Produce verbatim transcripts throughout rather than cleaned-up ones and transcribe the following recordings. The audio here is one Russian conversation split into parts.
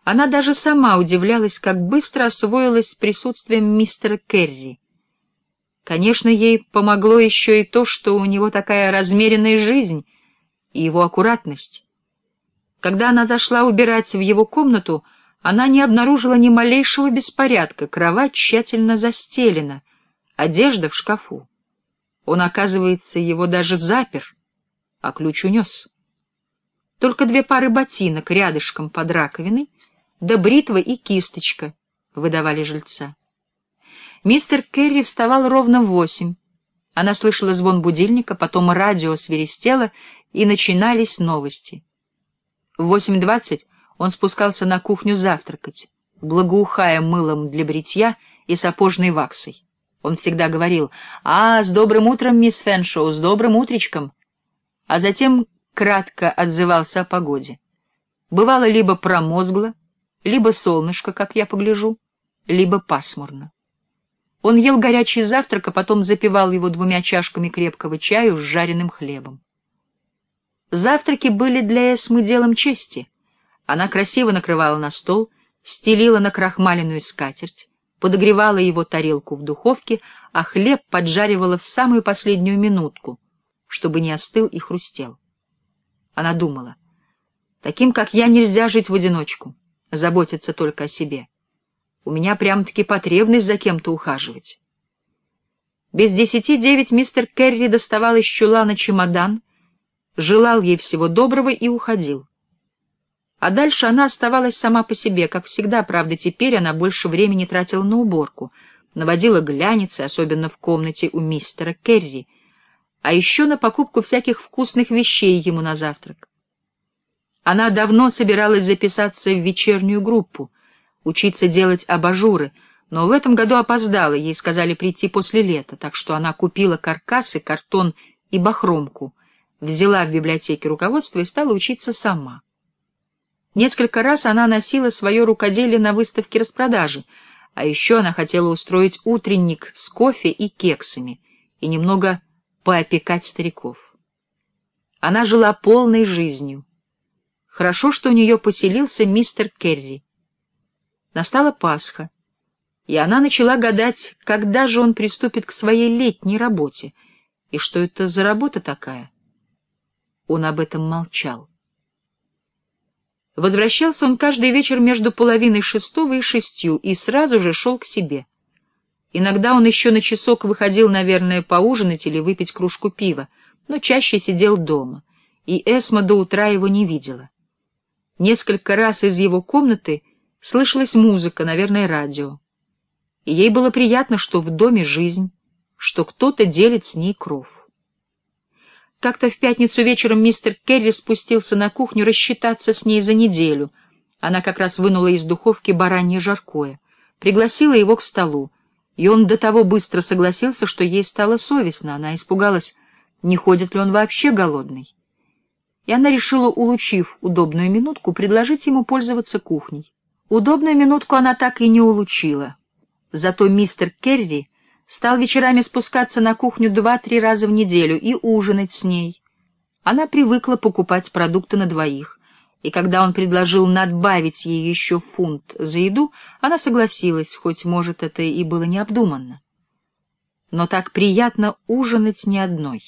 Она даже сама удивлялась, как быстро освоилась с присутствием мистера Керри. Конечно, ей помогло еще и то, что у него такая размеренная жизнь и его аккуратность. Когда она зашла убирать в его комнату, она не обнаружила ни малейшего беспорядка. Кровать тщательно застелена, одежда в шкафу. Он, оказывается, его даже запер, а ключ унес. Только две пары ботинок рядышком под раковиной, да бритва и кисточка выдавали жильца. Мистер Керри вставал ровно в восемь. Она слышала звон будильника, потом радио свиристело, и начинались новости. В восемь двадцать он спускался на кухню завтракать, благоухая мылом для бритья и сапожной ваксой. Он всегда говорил: «А, с добрым утром, мисс Фэншоу, с добрым утречком!» А затем кратко отзывался о погоде. Бывало либо промозгло, либо солнышко, как я погляжу, либо пасмурно. Он ел горячий завтрак, а потом запивал его двумя чашками крепкого чаю с жареным хлебом. Завтраки были для Эсмы делом чести. Она красиво накрывала на стол, стелила на крахмаленную скатерть, подогревала его тарелку в духовке, а хлеб поджаривала в самую последнюю минутку, чтобы не остыл и хрустел. Она думала: таким, как я, нельзя жить в одиночку, заботиться только о себе. У меня прям-таки потребность за кем-то ухаживать. Без десяти девять мистер Керри доставал из чулана чемодан, желал ей всего доброго и уходил. А дальше она оставалась сама по себе, как всегда, правда, теперь она больше времени тратила на уборку, наводила глянец, особенно в комнате у мистера Керри, а еще на покупку всяких вкусных вещей ему на завтрак. Она давно собиралась записаться в вечернюю группу, учиться делать абажуры, но в этом году опоздала, ей сказали прийти после лета, так что она купила каркасы, картон и бахромку, взяла в библиотеке руководство и стала учиться сама. Несколько раз она носила свое рукоделие на выставке распродажи, а еще она хотела устроить утренник с кофе и кексами и немного поопекать стариков. Она жила полной жизнью. Хорошо, что у нее поселился мистер Керри. Настала Пасха, и она начала гадать, когда же он приступит к своей летней работе, и что это за работа такая. Он об этом молчал. Возвращался он каждый вечер между половиной шестого и шестью и сразу же шел к себе. Иногда он еще на часок выходил, наверное, поужинать или выпить кружку пива, но чаще сидел дома, и Эсма до утра его не видела. Несколько раз из его комнаты слышалась музыка, наверное, радио. И ей было приятно, что в доме жизнь, что кто-то делит с ней кров. Как-то в пятницу вечером мистер Керри спустился на кухню рассчитаться с ней за неделю. Она как раз вынула из духовки баранье жаркое, пригласила его к столу, и он до того быстро согласился, что ей стало совестно. Она испугалась, не ходит ли он вообще голодный. И она решила, улучив удобную минутку, предложить ему пользоваться кухней. Удобную минутку она так и не улучила. Зато мистер Керри стал вечерами спускаться на кухню два-три раза в неделю и ужинать с ней. Она привыкла покупать продукты на двоих, и когда он предложил надбавить ей еще фунт за еду, она согласилась, хоть, может, это и было необдуманно. Но так приятно ужинать не одной.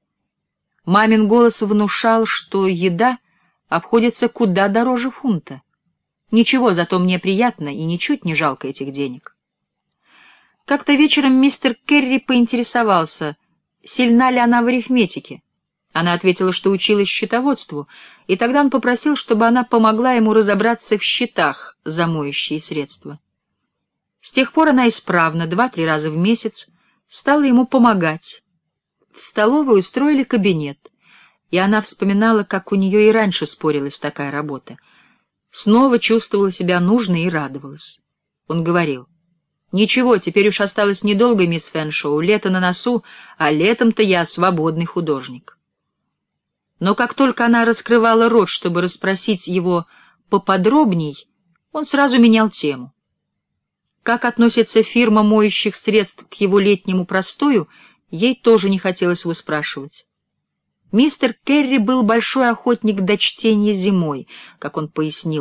Мамин голос внушал, что еда обходится куда дороже фунта. Ничего, зато мне приятно и ничуть не жалко этих денег. Как-то вечером мистер Керри поинтересовался, сильна ли она в арифметике. Она ответила, что училась счетоводству, и тогда он попросил, чтобы она помогла ему разобраться в счетах за моющие средства. С тех пор она исправно два-три раза в месяц стала ему помогать. В столовой устроили кабинет, и она вспоминала, как у нее и раньше спорилась такая работа. Снова чувствовала себя нужной и радовалась. Он говорил: «Ничего, теперь уж осталось недолго, мисс Фэншоу, лето на носу, а летом-то я свободный художник». Но как только она раскрывала рот, чтобы расспросить его поподробней, он сразу менял тему. Как относится фирма моющих средств к его летнему простою, ей тоже не хотелось выспрашивать. Мистер Керри был большой охотник до чтения зимой, как он пояснил,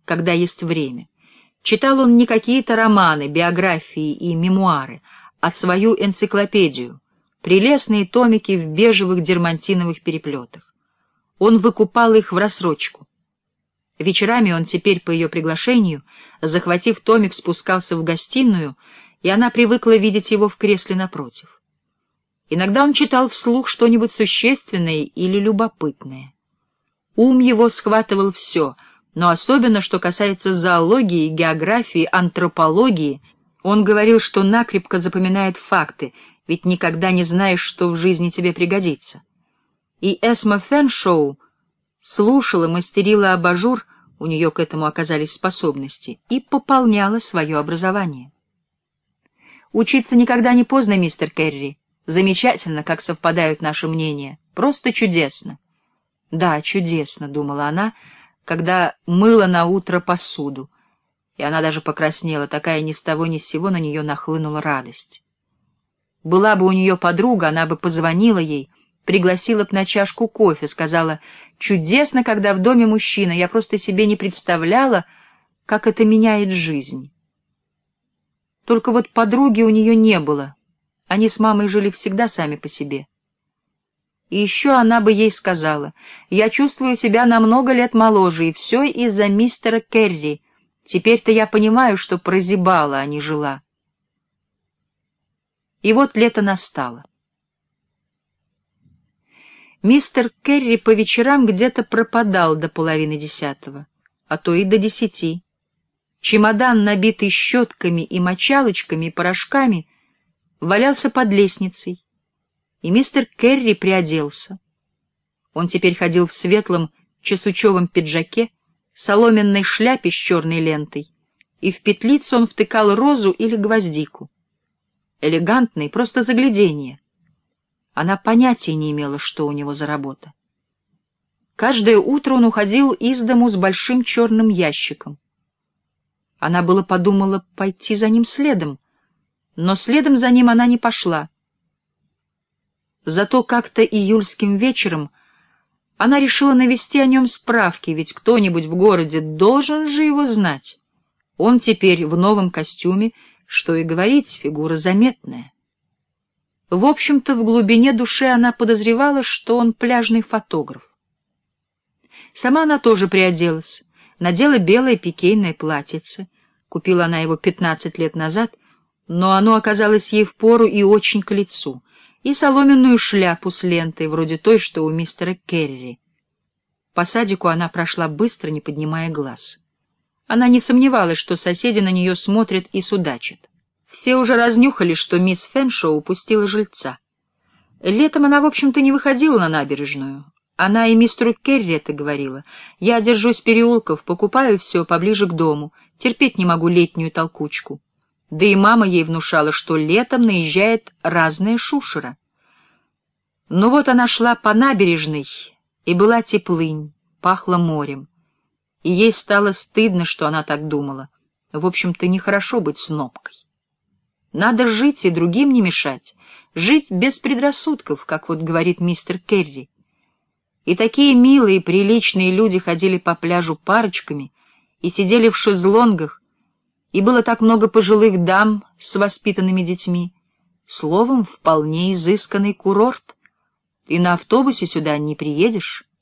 когда есть время. Читал он не какие-то романы, биографии и мемуары, а свою энциклопедию, прелестные томики в бежевых дермантиновых переплетах. Он выкупал их в рассрочку. Вечерами он теперь по ее приглашению, захватив томик, спускался в гостиную, и она привыкла видеть его в кресле напротив. Иногда он читал вслух что-нибудь существенное или любопытное. Ум его схватывал все, но особенно, что касается зоологии, географии, антропологии. Он говорил, что накрепко запоминает факты, ведь никогда не знаешь, что в жизни тебе пригодится. И Эсма Фэншоу слушала, мастерила абажур, у нее к этому оказались способности, и пополняла свое образование. «Учиться никогда не поздно, мистер Керри. Замечательно, как совпадают наши мнения. Просто чудесно». «Да, чудесно», — думала она, когда мыла на утро посуду, и она даже покраснела, такая ни с того ни с сего на нее нахлынула радость. Была бы у нее подруга, она бы позвонила ей, пригласила б на чашку кофе, сказала: «Чудесно, когда в доме мужчина, я просто себе не представляла, как это меняет жизнь». Только вот подруги у нее не было, они с мамой жили всегда сами по себе. И еще она бы ей сказала: «Я чувствую себя на много лет моложе, и все из-за мистера Керри. Теперь-то я понимаю, что прозябала, а не жила». И вот лето настало. Мистер Керри по вечерам где-то пропадал до половины десятого, а то и до десяти. Чемодан, набитый щетками и мочалочками и порошками, валялся под лестницей, и мистер Керри приоделся. Он теперь ходил в светлом чесучевом пиджаке, соломенной шляпе с черной лентой, и в петлицу он втыкал розу или гвоздику. Элегантный, просто загляденье. Она понятия не имела, что у него за работа. Каждое утро он уходил из дому с большим черным ящиком. Она было подумала пойти за ним следом, но следом за ним она не пошла. Зато как-то июльским вечером она решила навести о нем справки, ведь кто-нибудь в городе должен же его знать. Он теперь в новом костюме, что и говорить, фигура заметная. В общем-то, в глубине души она подозревала, что он пляжный фотограф. Сама она тоже приоделась, надела белое пикейное платьице. Купила она его пятнадцать лет назад, но оно оказалось ей впору и очень к лицу, и соломенную шляпу с лентой, вроде той, что у мистера Керри. По садику она прошла быстро, не поднимая глаз. Она не сомневалась, что соседи на нее смотрят и судачат. Все уже разнюхали, что мисс Фэншоу упустила жильца. Летом она, в общем-то, не выходила на набережную. Она и мистеру Керри это говорила. «Я держусь переулков, покупаю все поближе к дому, терпеть не могу летнюю толкучку». Да и мама ей внушала, что летом наезжает разная шушера. Но вот она шла по набережной, и была теплынь, пахло морем. И ей стало стыдно, что она так думала. В общем-то, нехорошо быть снобкой. Надо жить и другим не мешать, жить без предрассудков, как вот говорит мистер Керри. И такие милые, приличные люди ходили по пляжу парочками и сидели в шезлонгах, и было так много пожилых дам с воспитанными детьми. Словом, вполне изысканный курорт. И на автобусе сюда не приедешь.